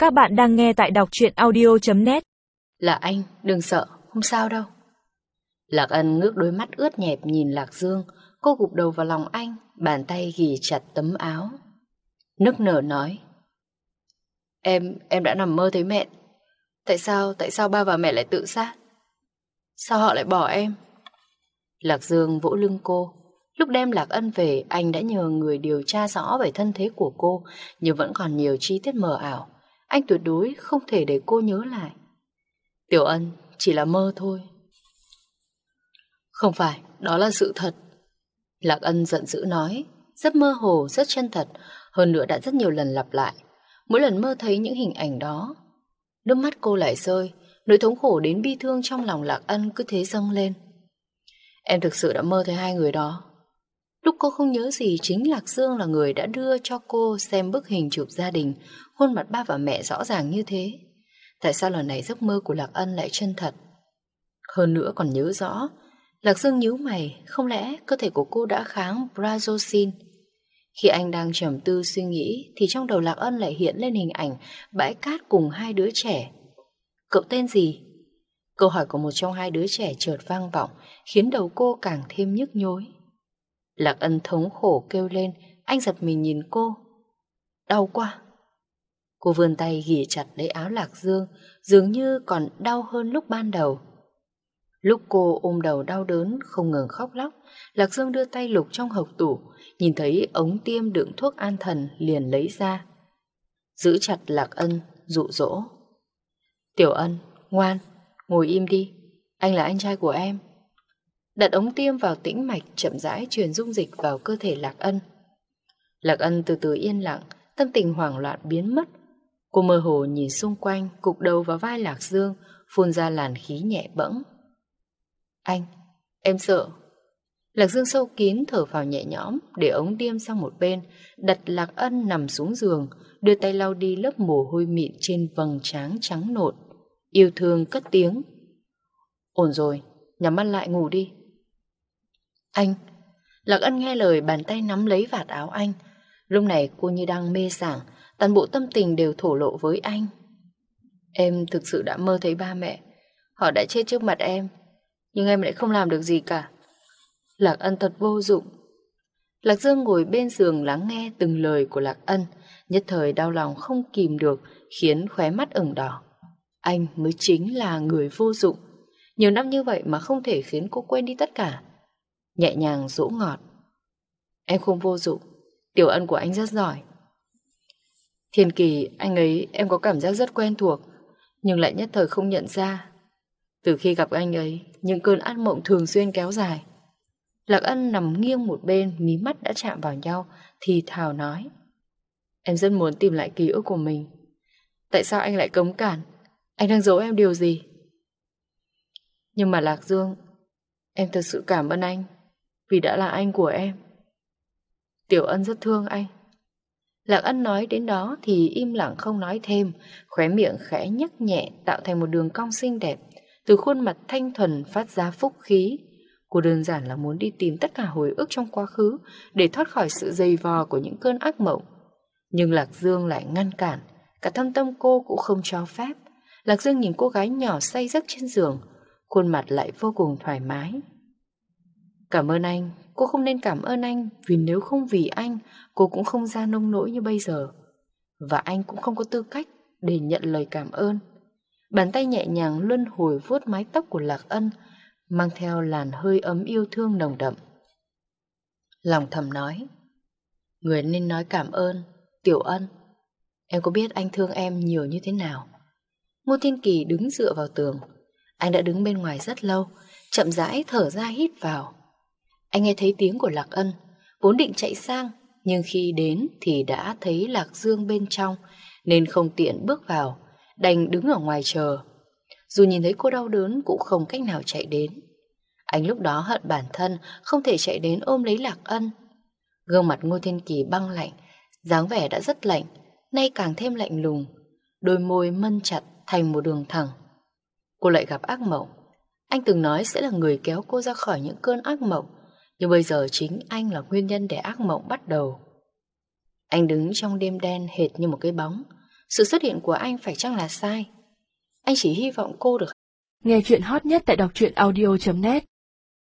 Các bạn đang nghe tại đọc truyện audio.net. Là anh, đừng sợ, không sao đâu. Lạc Ân ngước đôi mắt ướt nhẹp nhìn Lạc Dương. Cô gục đầu vào lòng anh, bàn tay ghì chặt tấm áo, nức nở nói: Em đã nằm mơ thấy mẹ. Tại sao ba và mẹ lại tự sát? Sao họ lại bỏ em? Lạc Dương vỗ lưng cô. Lúc đem Lạc Ân về, anh đã nhờ người điều tra rõ về thân thế của cô, nhưng vẫn còn nhiều chi tiết mờ ảo. Anh tuyệt đối không thể để cô nhớ lại. Tiểu Ân, chỉ là mơ thôi. Không phải, đó là sự thật. Lạc Ân giận dữ nói, rất mơ hồ, rất chân thật, hơn nữa đã rất nhiều lần lặp lại. Mỗi lần mơ thấy những hình ảnh đó, nước mắt cô lại rơi, nỗi thống khổ đến bi thương trong lòng Lạc Ân cứ thế dâng lên. Em thực sự đã mơ thấy hai người đó. Lúc cô không nhớ gì, chính Lạc Dương là người đã đưa cho cô xem bức hình chụp gia đình, khuôn mặt ba và mẹ rõ ràng như thế. Tại sao lần này giấc mơ của Lạc Ân lại chân thật? Hơn nữa còn nhớ rõ. Lạc Dương nhíu mày, không lẽ cơ thể của cô đã kháng Brazocin? Khi anh đang trầm tư suy nghĩ thì trong đầu Lạc Ân lại hiện lên hình ảnh bãi cát cùng hai đứa trẻ. Cậu tên gì? Câu hỏi của một trong hai đứa trẻ chợt vang vọng, khiến đầu cô càng thêm nhức nhối. Lạc Ân thống khổ kêu lên, anh giật mình nhìn cô. Đau quá. Cô vươn tay ghì chặt lấy áo Lạc Dương, dường như còn đau hơn lúc ban đầu. Lúc cô ôm đầu đau đớn không ngừng khóc lóc, Lạc Dương đưa tay lục trong hộc tủ, nhìn thấy ống tiêm đựng thuốc an thần liền lấy ra. Giữ chặt Lạc Ân, dụ dỗ. Tiểu Ân, ngoan, ngồi im đi, anh là anh trai của em. Đặt ống tiêm vào tĩnh mạch, chậm rãi truyền dung dịch vào cơ thể Lạc Ân. Lạc Ân từ từ yên lặng, tâm tình hoảng loạn biến mất. Cô mơ hồ nhìn xung quanh, gục đầu vào vai Lạc Dương, phun ra làn khí nhẹ bẫng. Anh, em sợ. Lạc Dương sâu kín thở phào nhẹ nhõm, để ống tiêm sang một bên, đặt Lạc Ân nằm xuống giường, đưa tay lau đi lớp mồ hôi mịn trên vầng trán trắng nộn. Yêu thương cất tiếng. Ổn rồi, nhắm mắt lại ngủ đi. Anh. Lạc Ân nghe lời, bàn tay nắm lấy vạt áo anh. Lúc này cô như đang mê sảng, toàn bộ tâm tình đều thổ lộ với anh. Em thực sự đã mơ thấy ba mẹ. Họ đã chết trước mặt em, nhưng em lại không làm được gì cả. Lạc Ân thật vô dụng. Lạc Dương ngồi bên giường lắng nghe từng lời của Lạc Ân, nhất thời đau lòng không kìm được, khiến khóe mắt ửng đỏ. Anh mới chính là người vô dụng. Nhiều năm như vậy mà không thể khiến cô quên đi tất cả. Nhẹ nhàng dỗ ngọt. Em không vô dụng, Tiểu Ân của anh rất giỏi. Thiên Kỳ, anh ấy em có cảm giác rất quen thuộc, nhưng lại nhất thời không nhận ra. Từ khi gặp anh ấy, những cơn ác mộng thường xuyên kéo dài. Lạc Ân nằm nghiêng một bên, mí mắt đã chạm vào nhau, thì thào nói. Em rất muốn tìm lại ký ức của mình. Tại sao anh lại cấm cản? Anh đang giấu em điều gì? Nhưng mà Lạc Dương, em thật sự cảm ơn anh, vì đã là anh của em. Tiểu Ân rất thương anh. Lạc Ân nói đến đó thì im lặng không nói thêm, khóe miệng khẽ nhếch nhẹ tạo thành một đường cong xinh đẹp. Từ khuôn mặt thanh thuần phát ra phúc khí. Cô đơn giản là muốn đi tìm tất cả hồi ức trong quá khứ để thoát khỏi sự dày vò của những cơn ác mộng. Nhưng Lạc Dương lại ngăn cản, cả thâm tâm cô cũng không cho phép. Lạc Dương nhìn cô gái nhỏ say giấc trên giường, khuôn mặt lại vô cùng thoải mái. Cảm ơn anh, cô không nên cảm ơn anh, vì nếu không vì anh, cô cũng không ra nông nỗi như bây giờ. Và anh cũng không có tư cách để nhận lời cảm ơn. Bàn tay nhẹ nhàng luân hồi vuốt mái tóc của Lạc Ân, mang theo làn hơi ấm yêu thương nồng đậm. Lòng thầm nói, người nên nói cảm ơn, Tiểu Ân. Em có biết anh thương em nhiều như thế nào? Ngô Thiên Kỳ đứng dựa vào tường. Anh đã đứng bên ngoài rất lâu, chậm rãi thở ra hít vào. Anh nghe thấy tiếng của Lạc Ân, vốn định chạy sang, nhưng khi đến thì đã thấy Lạc Dương bên trong, nên không tiện bước vào, đành đứng ở ngoài chờ. Dù nhìn thấy cô đau đớn cũng không cách nào chạy đến. Anh lúc đó hận bản thân không thể chạy đến ôm lấy Lạc Ân. Gương mặt Ngô Thiên Kỳ băng lạnh, dáng vẻ đã rất lạnh, nay càng thêm lạnh lùng, đôi môi mân chặt thành một đường thẳng. Cô lại gặp ác mộng. Anh từng nói sẽ là người kéo cô ra khỏi những cơn ác mộng, nhưng bây giờ chính anh là nguyên nhân để ác mộng bắt đầu. Anh đứng trong đêm đen hệt như một cái bóng, Sự xuất hiện của anh phải chăng là sai? Anh chỉ hy vọng cô được. Nghe chuyện hot nhất tại đọc truyện audio.net